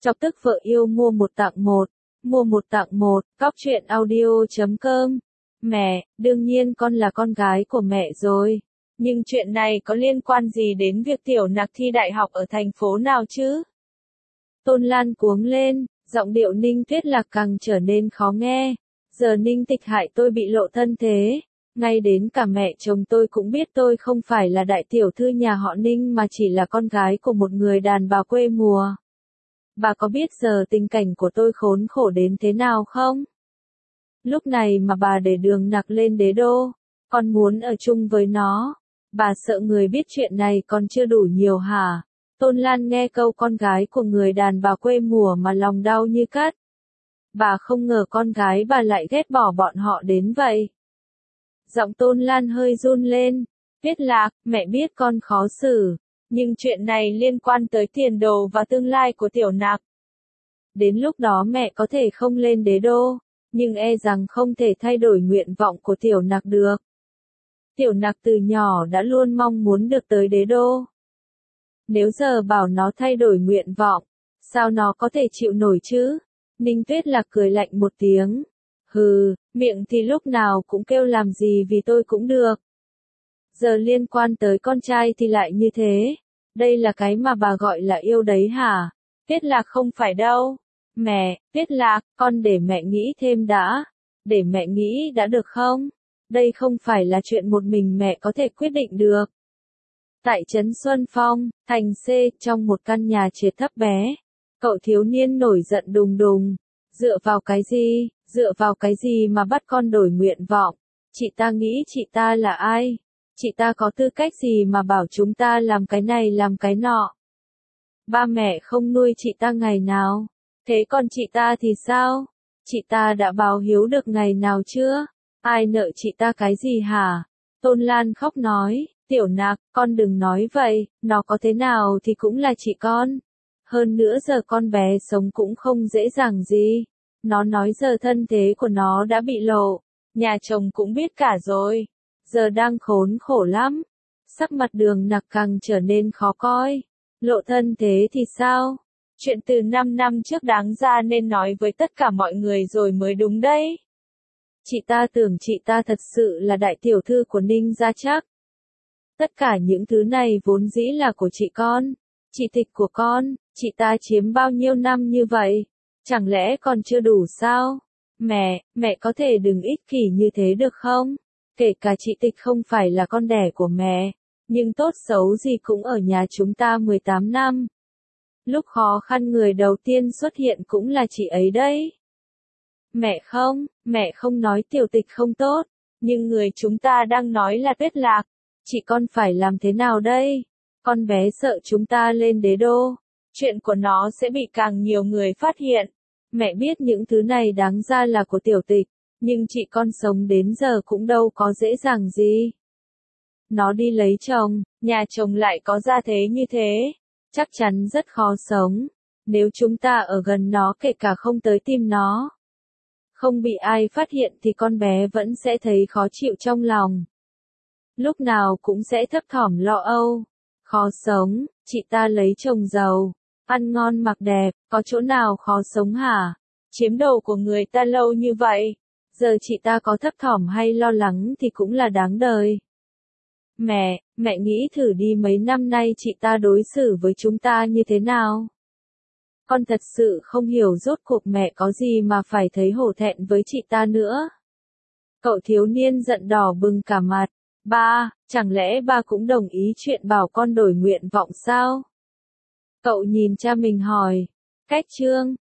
Chọc tức vợ yêu mua một tặng một. Mua một tặng một, Cóc truyện audio.com. Mẹ, đương nhiên con là con gái của mẹ rồi. Nhưng chuyện này có liên quan gì đến việc Tiểu Nặc thi đại học ở thành phố nào chứ? Tôn Lan cuống lên, giọng điệu Ninh Tuyết Lạc càng trở nên khó nghe. Giờ Ninh Tịch hại tôi bị lộ thân thế. Ngay đến cả mẹ chồng tôi cũng biết tôi không phải là đại tiểu thư nhà họ Ninh mà chỉ là con gái của một người đàn bà quê mùa. Bà có biết giờ tình cảnh của tôi khốn khổ đến thế nào không? Lúc này mà bà để Đường Nặc lên đế đô, con muốn ở chung với nó. Bà sợ người biết chuyện này còn chưa đủ nhiều hả? Tôn Lan nghe câu con gái của người đàn bà quê mùa mà lòng đau như cắt. Bà không ngờ con gái bà lại ghét bỏ bọn họ đến vậy. Giọng Tôn Lan hơi run lên. Tuyết Lạc, mẹ biết con khó xử. Nhưng chuyện này liên quan tới tiền đồ và tương lai của Tiểu Nặc. Đến lúc đó mẹ có thể không lên đế đô, nhưng e rằng không thể thay đổi nguyện vọng của Tiểu Nặc được. Tiểu Nặc từ nhỏ đã luôn mong muốn được tới đế đô. Nếu giờ bảo nó thay đổi nguyện vọng, sao nó có thể chịu nổi chứ? Ninh Tuyết Lạc cười lạnh một tiếng. Hừ, miệng thì lúc nào cũng kêu làm gì vì tôi cũng được. Giờ liên quan tới con trai thì lại như thế. Đây là cái mà bà gọi là yêu đấy hả? Tuyết Lạc không phải đâu. Mẹ, Tuyết Lạc, con để mẹ nghĩ thêm đã. Để mẹ nghĩ đã được không? Đây không phải là chuyện một mình mẹ có thể quyết định được. Tại trấn Xuân Phong, thành C, trong một căn nhà trệt thấp bé, cậu thiếu niên nổi giận đùng đùng. Dựa vào cái gì mà bắt con đổi nguyện vọng? Chị ta nghĩ chị ta là ai? Chị ta có tư cách gì mà bảo chúng ta làm cái này làm cái nọ? Ba mẹ không nuôi chị ta ngày nào? Thế còn chị ta thì sao? Chị ta đã báo hiếu được ngày nào chưa? Ai nợ chị ta cái gì hả? Tôn Lan khóc nói, Tiểu Nặc, con đừng nói vậy, nó có thế nào thì cũng là chị con. Hơn nữa giờ con bé sống cũng không dễ dàng gì. Nó nói giờ thân thế của nó đã bị lộ, nhà chồng cũng biết cả rồi. Giờ đang khốn khổ lắm. Sắc mặt Đường Nặc càng trở nên khó coi. Lộ thân thế thì sao? Chuyện từ 5 năm trước đáng ra nên nói với tất cả mọi người rồi mới đúng đấy. Chị ta tưởng chị ta thật sự là đại tiểu thư của Ninh gia chắc. Tất cả những thứ này vốn dĩ là của chị con. Chị Tịch của con, chị ta chiếm bao nhiêu năm như vậy? Chẳng lẽ còn chưa đủ sao? Mẹ có thể đừng ích kỷ như thế được không? Kể cả chị Tịch không phải là con đẻ của mẹ, nhưng tốt xấu gì cũng ở nhà chúng ta 18 năm. Lúc khó khăn người đầu tiên xuất hiện cũng là chị ấy đấy. Mẹ không nói Tiểu Tịch không tốt, nhưng người chúng ta đang nói là Tuyết Lạc. Chị con phải làm thế nào đây? Con bé sợ chúng ta lên đế đô, chuyện của nó sẽ bị càng nhiều người phát hiện. Mẹ biết những thứ này đáng ra là của Tiểu Tịch, nhưng chị con sống đến giờ cũng đâu có dễ dàng gì. Nó đi lấy chồng, nhà chồng lại có gia thế như thế, chắc chắn rất khó sống. Nếu chúng ta ở gần nó kể cả không tới tìm nó, không bị ai phát hiện thì con bé vẫn sẽ thấy khó chịu trong lòng. Lúc nào cũng sẽ thấp thỏm lo âu. Khó sống, chị ta lấy chồng giàu, ăn ngon mặc đẹp, có chỗ nào khó sống hả? Chiếm đồ của người ta lâu như vậy, giờ chị ta có thấp thỏm hay lo lắng thì cũng là đáng đời. Mẹ nghĩ thử đi mấy năm nay chị ta đối xử với chúng ta như thế nào? Con thật sự không hiểu rốt cuộc mẹ có gì mà phải thấy hổ thẹn với chị ta nữa. Cậu thiếu niên giận đỏ bừng cả mặt. Ba, chẳng lẽ ba cũng đồng ý chuyện bảo con đổi nguyện vọng sao? Cậu nhìn cha mình hỏi. Cách chương